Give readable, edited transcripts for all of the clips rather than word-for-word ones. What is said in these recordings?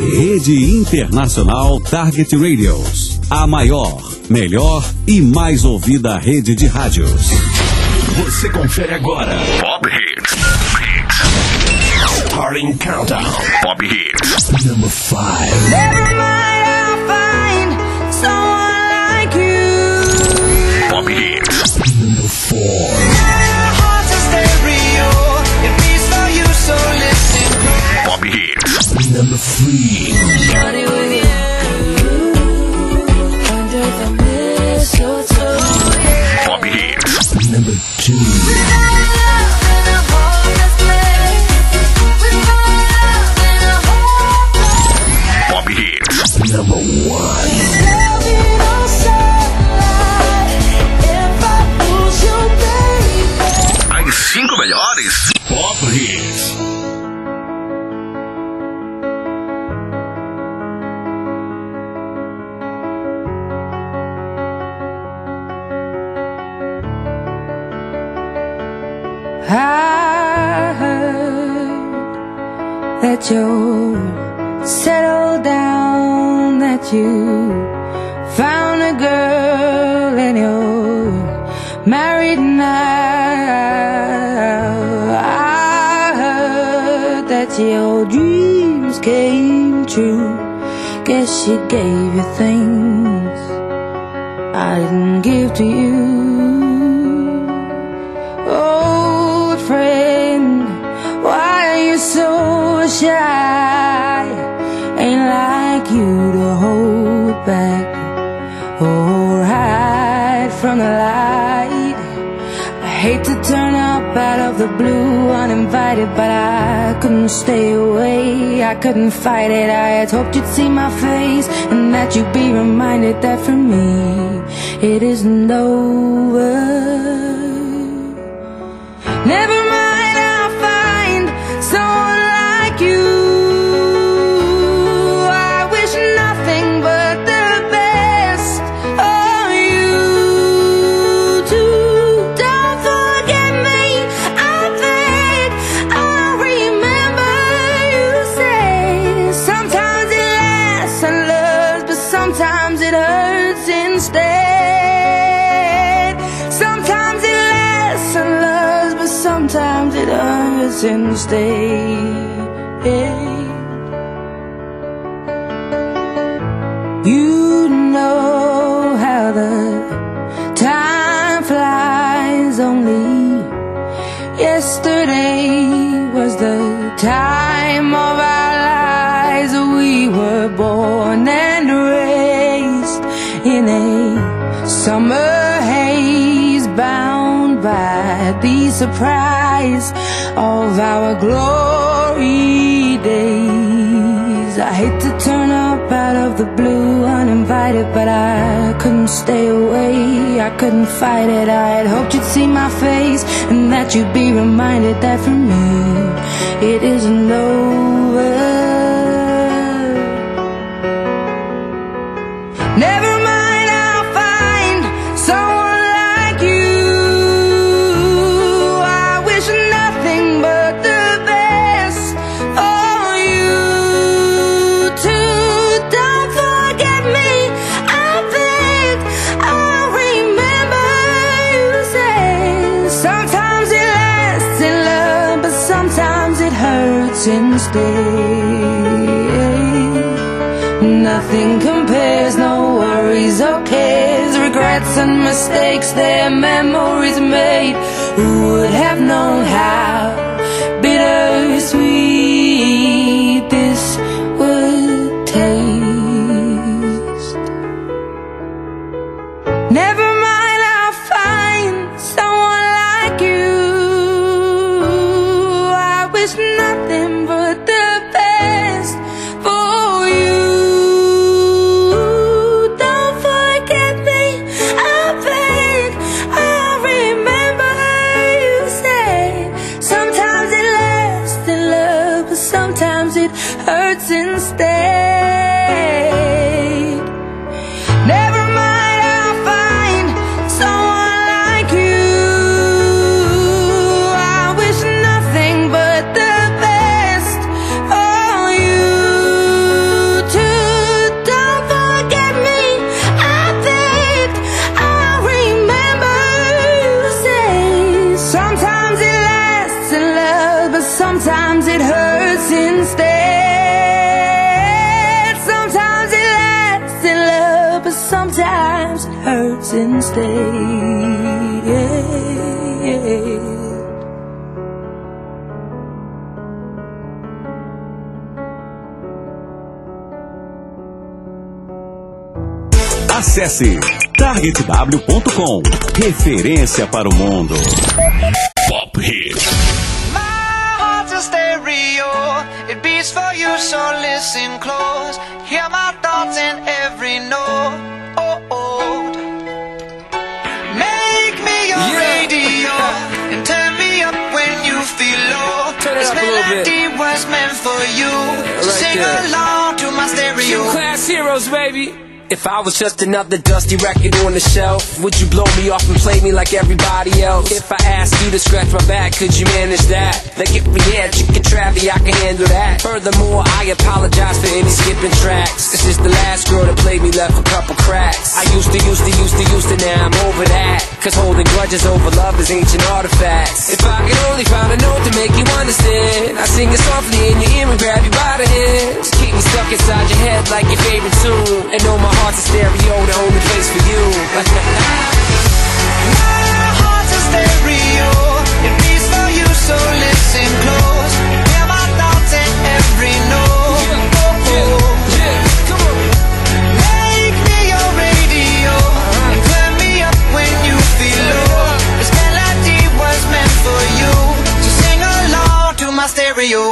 Rede Internacional Target Radios. A maior, melhor e mais ouvida rede de rádios. Você confere agora. Pop Hits. Starting Countdown. Pop Hits. Number 5. Never mind, I'll find someone like you. Pop Hits. Number 4. My heart's a stereo. It beats for you, so listen close. Pop Hits. Number 3. Money with you under the mistletoe. Pop Hits. Number 2. Pop Hits. Number 1. As 5 melhores Pop Hits. I heard that you're settled down, that you found a girl and you're married now. I heard that your dreams came true. Guess she gave you things I didn't give to you. Old friend, why are you so shy? Ain't like you to hold back or hide from the light. I hate to turn up out of the blue uninvited, but I couldn't stay away, I couldn't fight it. I had hoped you'd see my face and that you'd be reminded that for me it isn't over. Never mind, I'll find someone like you. I wish nothing but the best of you too. Don't forget me, I think I'll remember you say sometimes it lasts and loves, but sometimes it hurts instead. Sometimes it lasts and loves, but sometimes it hurts instead. You know how the time flies. Only yesterday was the time of our lives. We were born and raised in a summer haze, bound by the surprise of our glory days. I hate to turn up out of the blue uninvited, but I couldn't stay away, I couldn't fight it. I had hoped you'd see my face and that you'd be reminded that for me it isn't over. Never mind, I'll find someone like you. I wish nothing but the best for you too. Don't forget me, I think I'll remember you say sometimes it lasts in love, but sometimes it hurts instead. Nothing compares, no worries or cares, regrets and mistakes, their memories made. Who would have known how bittersweet this would taste? Never mind, I'll find someone like you. I wish nothing but the best for you. Don't forget me, I think I'll remember you say sometimes it lasts in love, but sometimes it hurts instead. Never mind, I'll find someone like you. I wish nothing but the best for you sometimes it hurts instead. Sometimes it lasts in love, but sometimes it hurts instead. Yeah. Acesse targetw.com, referência para o mundo. Pop Hits. My heart's a stereo, it beats for you, so listen close. Hear my thoughts in every note. Make me your radio and turn me up when you feel low. This melody was meant for you, so sing along to my stereo. Gym Class Heroes, baby. If I was just another dusty record on the shelf, would you blow me off and play me like everybody else? If I asked you to scratch my back, could you manage that? Like if we had chicken trappy, I can handle that. Furthermore, I apologize for any skipping tracks. This is the last girl that played me, left a couple cracks. I used to, now I'm over that. Cause holding grudges over love is ancient artifacts. If I could only find a note to make you understand, I sing it softly in your ear and grab you by the hands. Keep me stuck inside your head like your favorite tune, and know my heart's a stereo, the only place for you. My heart's a stereo, it beats for you, so listen close. Hear my thoughts in every note. Come on. Make me your radio and turn me up when you feel low. This melody was meant for you, so sing along to my stereo.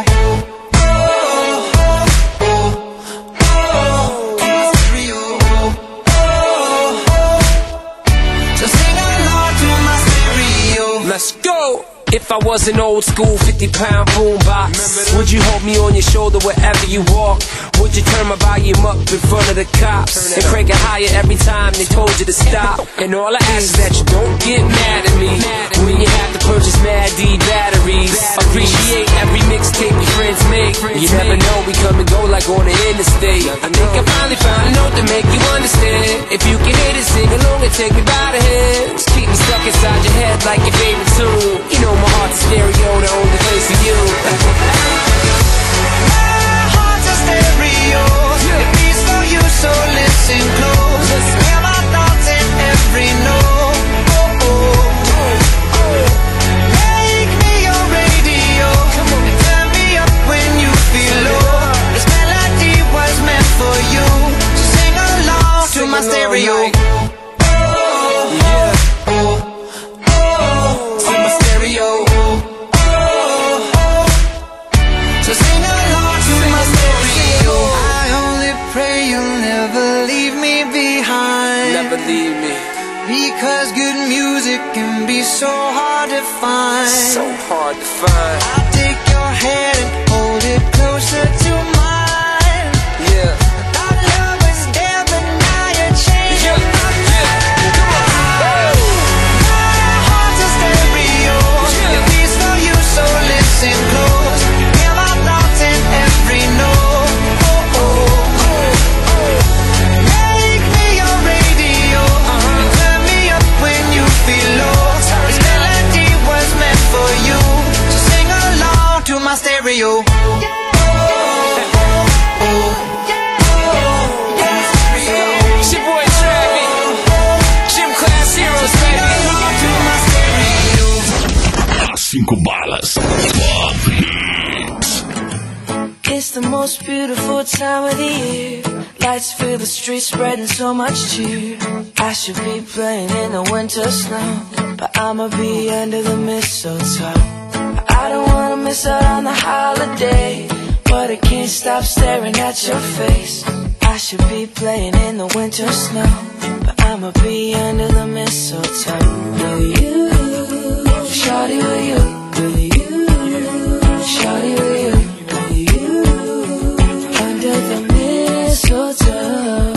Let's go! If I was an old school 50-pound boombox, would you hold me on your shoulder wherever you walk? Would you turn my volume up in front of the cops and crank it higher every time they told you to stop? And all I ask is that you don't get mad at me when you have to purchase Mad D batteries. Appreciate every mixtape your friends make. You never know, we come and go like on the interstate. I think I finally found a note to make you understand. If you can hit it, sing along and take me by the hands. Keep me stuck inside your head like your favorite tune. You know my heart's a stereo, the only place for you. My heart's a stereo, it beats for you, so listen close. Hear my thoughts in every note. Make me your radio and turn me up when you feel low. This melody was meant for you, so sing along to my stereo. Leave me. Because good music can be so hard to find. So hard to find. I'll take your hand and hold it closer to mine. Yeah. Our love was there, but now you're changing my mind. My heart's a stereo, it beats for you, so listen close. Hear my thoughts in every note. My stereo. It's your boy Travis, Gym Class Heroes, baby. Cinco balas. Pop Hits. It's the most beautiful time of the year. Lights fill the streets, spreading so much cheer. I should be playing in the winter snow, but I'ma be under the mistletoe. I don't wanna miss out on the holiday, but I can't stop staring at your face. I should be playing in the winter snow, but I'ma be under the mistletoe. With you, shawty, with you, with you, shawty, with you, with you, under the mistletoe.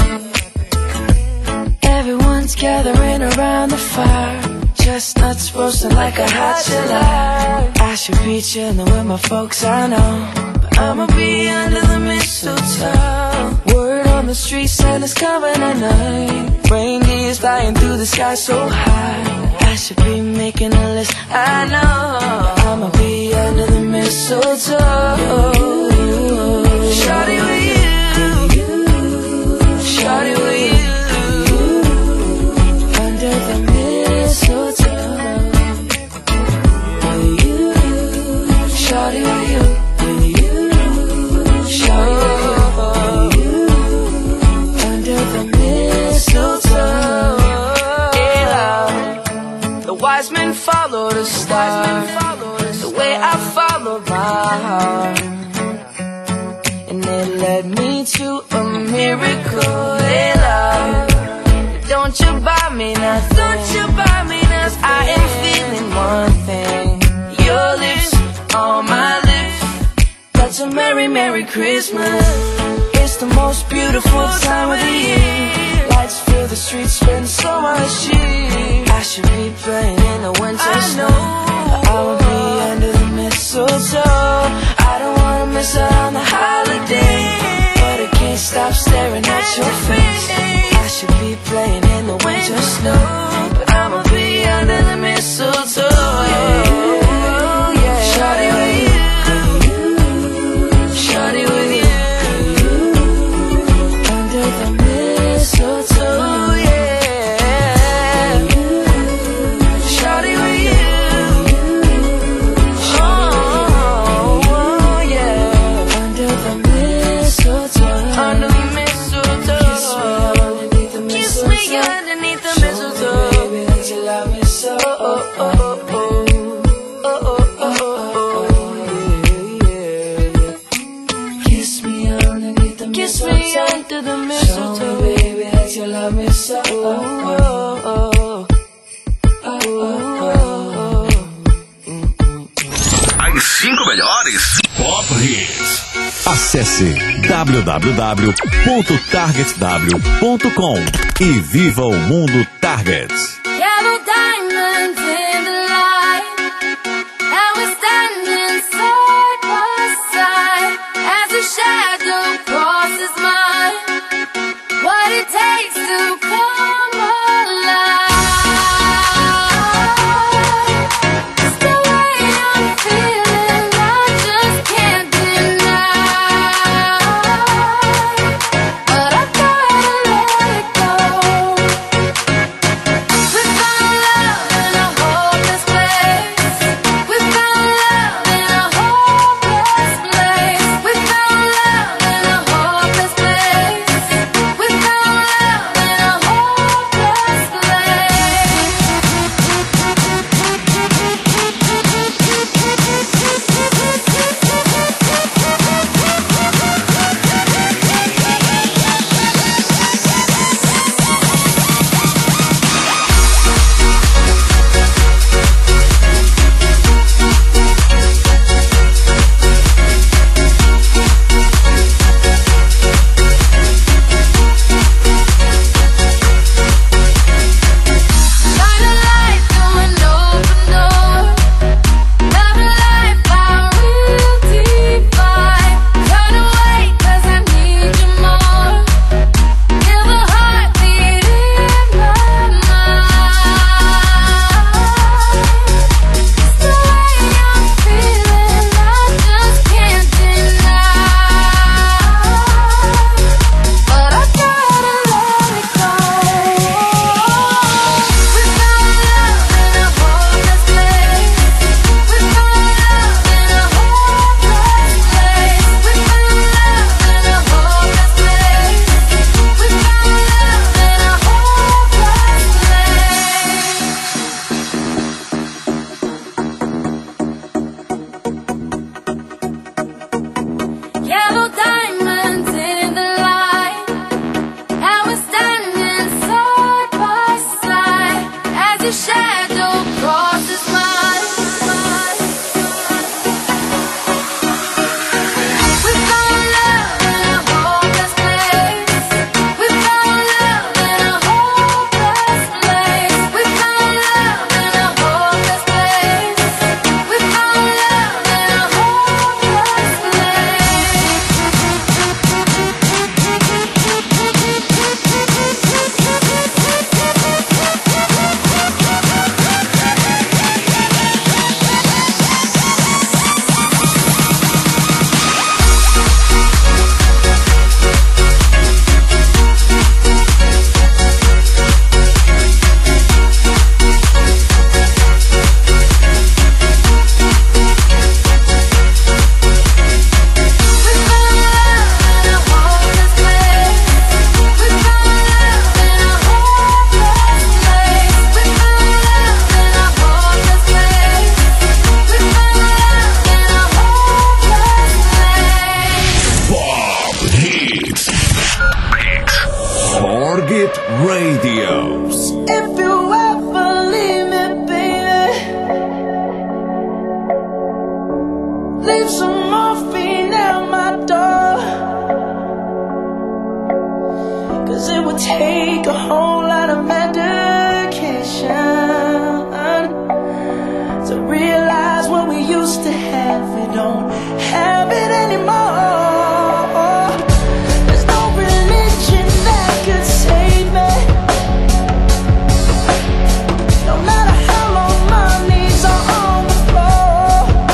Everyone's gathering around the fire, chestnuts roasting like a hot July. I should be chilling with my folks, I know, but I'ma be under the mistletoe. Word on the street, Santa's coming tonight. Reindeer's flying through the sky so high. I should be making a list, I know, but I'ma be under the mistletoe. mistletoe. Shawty with you, shawty with you, under the mistletoe. Shawty with you, shawty with you, under the mistletoe. The wise men follow the star, the way I follow my heart, and it led me to a miracle. Hey love, don't you buy me nothing, don't you buy me nothing. I am feeling one thing, your lips on my lips. That's a merry, merry Christmas. It's the most beautiful time of the year. Lights fill the streets, spend so much cheer. I should be playing in the winter snow, but I will be under the mistletoe. I don't wanna miss out on the holiday, but I can't stop staring at your face. I should be playing in the winter snow, but I'ma be under the mistletoe. Shawty with you, shawty with you, under the mistletoe, yeah. Shawty with you, oh yeah, under the mistletoe, under the mistletoe. Kiss me underneath the mistletoe, baby, that you love me so. Kiss me underneath the mistletoe, show me, baby, that you love me so. As 5 melhores Pop Hits. Acesse www.targetw.com e viva o mundo Target. Yellow diamonds in the light, and we're standing side by side as a shadow crosses mine. What it takes to come alive. It's the way I'm feeling, I just can't deny. But I gotta let it go. We found love in a hole morphine at my door, 'cause it would take a whole lot of medication to realize what we used to have, we don't have it anymore. There's no religion that could save me, no matter how long my knees are on the floor.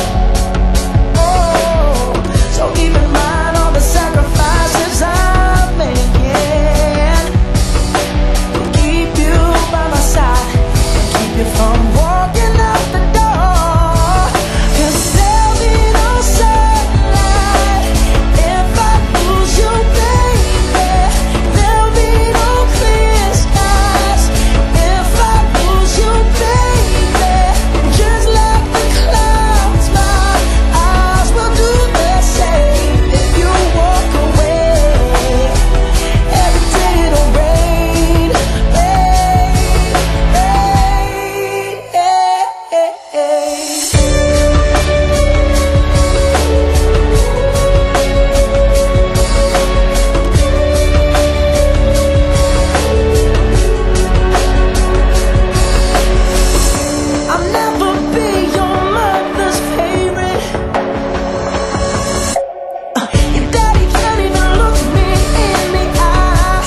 Oh, so keep in mind all the sacrifices I'm making to keep you by my side and keep you from walking out the door. 'Cause there'll be no sunlight if I lose you, baby. There'll be no clear skies if I lose you, baby. And just like the clouds, my eyes will do the same. If you walk away, every day it'll rain, rain, rain. I'll never be your mother's favorite. Your daddy can't even look me in the eye.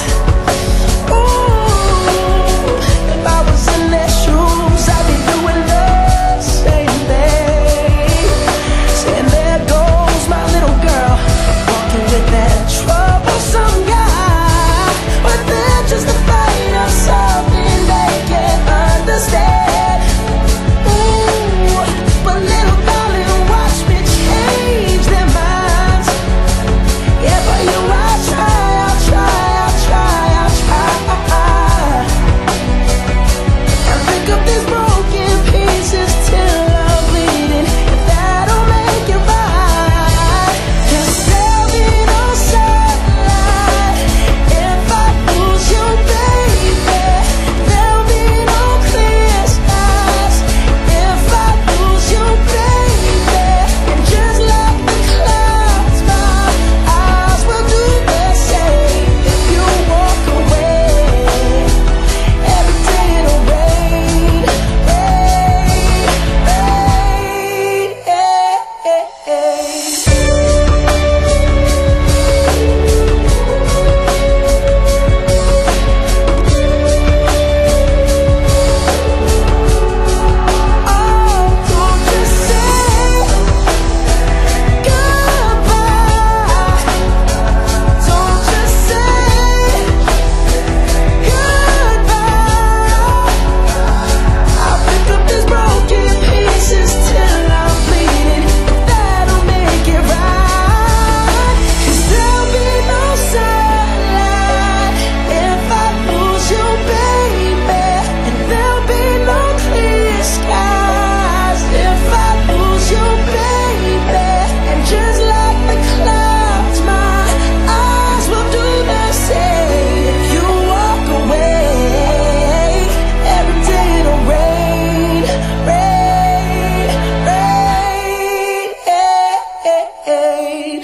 Ooh, if I was in their shoes, I'd be doing the same thing. Saying there goes my little girl, walking with that troublesome guy. But they're just afraid of something they can't understand. Ooh, but little darling, watch me change their minds. Yeah, for you I'll try, I'll try, I'll try, I'll try. And pick up these broken pieces till I'm bleeding. If that'll make it right. 'Cause there'll be no sunlight if I lose you, baby. There'll be no clear skies if I lose you, baby. And just like the clouds, my eyes will do the same. If you walk away, every day it'll rain, oh, don't just say goodbye. Don't just say goodbye. I'll pick up these broken pieces till I'm bleeding. If that'll make it right. 'Cause there'll be no sunlight if I lose you, baby. And there'll be no clear skies if I lose you, baby. And just like the clouds, my eyes will do the same. If you walk away, every day it'll rain, rain, rain.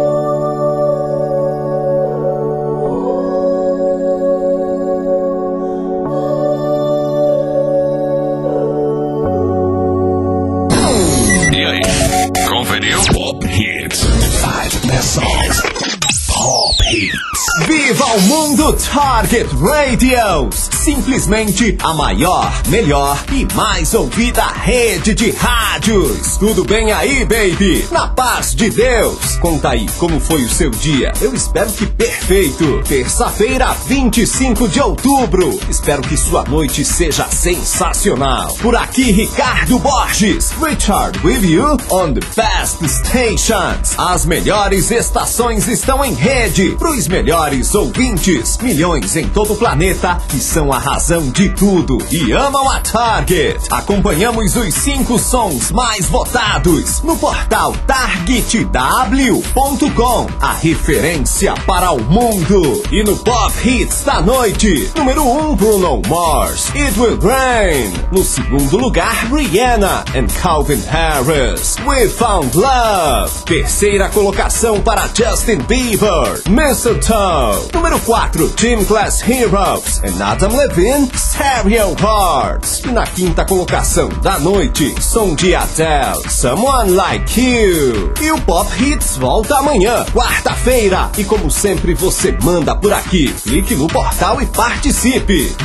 E aí, conferiu? Pop Hits. 5 Best Songs. Pop Hits. Viva o mundo Target Radios! Simplesmente a maior, melhor e mais ouvida rede de rádios. Tudo bem aí, baby? Na paz de Deus. Conta aí como foi o seu dia. Eu espero que perfeito. Terça-feira, 25 de outubro. Espero que sua noite seja sensacional. Por aqui, Ricardo Borges. Richard with you on the best stations. As melhores estações estão em rede. Pros melhores ouvintes. Milhões em todo o planeta que são a razão de tudo e amam a Target. Acompanhamos os 5 sons mais votados no portal targetw.com, a referência para o mundo. E no Pop Hits da noite, número 1, Bruno Mars, It Will Rain. No segundo lugar, Rihanna and Calvin Harris, We Found Love. Terceira colocação para Justin Bieber, Mistletoe. Número 4, Gym Class Heroes and Adam Levine, Stereo Hearts. E na quinta colocação da noite, som de Adele, Someone Like You. E o Pop Hits volta amanhã, quarta-feira. E como sempre você manda por aqui. Clique no portal e participe.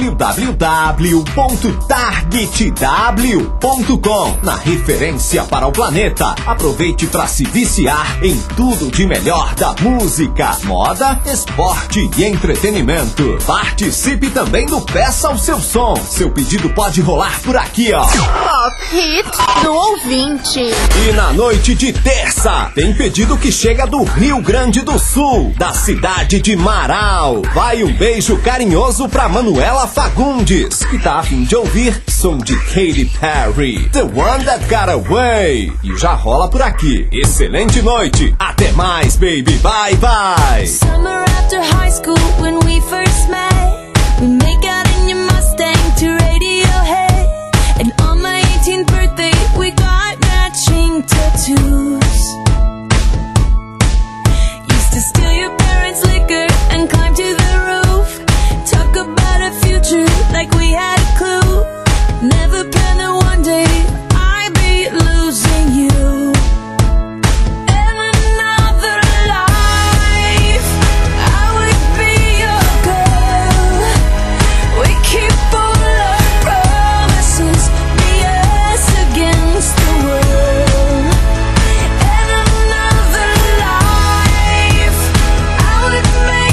www.targetw.com, na referência para o planeta. Aproveite para se viciar em tudo de melhor da música, moda, esporte e entretenimento. Participe também do Peça o Seu Som. Seu pedido pode rolar por aqui, ó. Pop Hits do ouvinte. E na noite de terça, tem pedido que chega do Rio Grande do Sul, da cidade de Marau. Vai um beijo carinhoso pra Manuela Fagundes, que tá a fim de ouvir som de Katy Perry, The One That Got Away. E já rola por aqui. Excelente noite. Até mais, baby. Bye, bye. Summer after high school when we first met, we make out in your Mustang to Radiohead. And on my 18th birthday we got matching tattoos. Used to steal your parents' liquor and climb to the roof. Talk about a future like we had a clue. Never planned that one day I'd be losing you. In another life I would be your girl. We keep all our promises, be us against the world. In another life I would make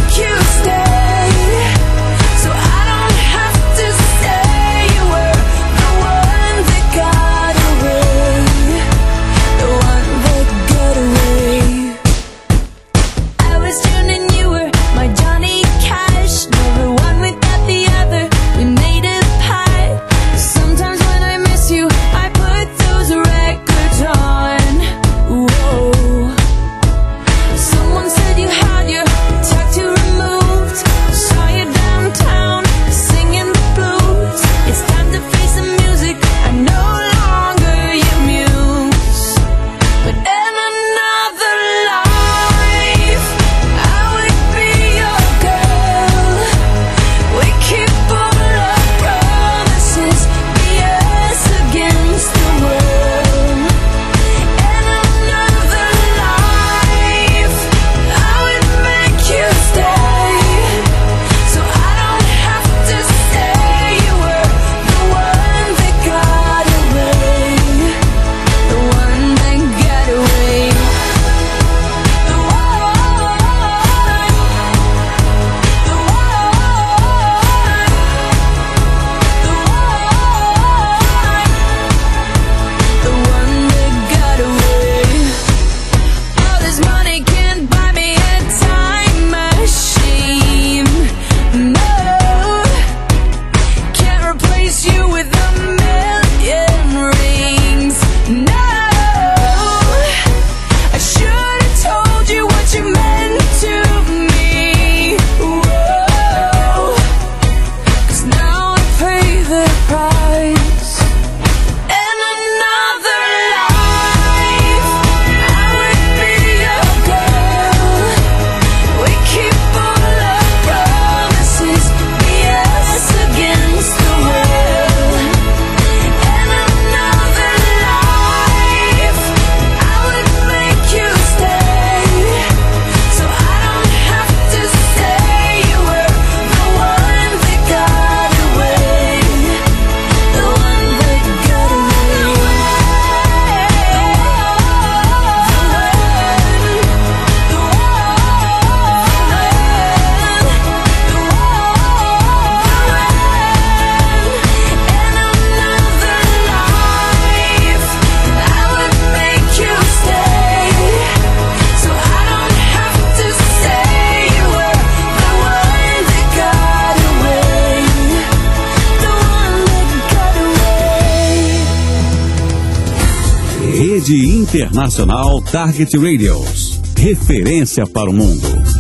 Rede Internacional Target Radios. Referência para o mundo.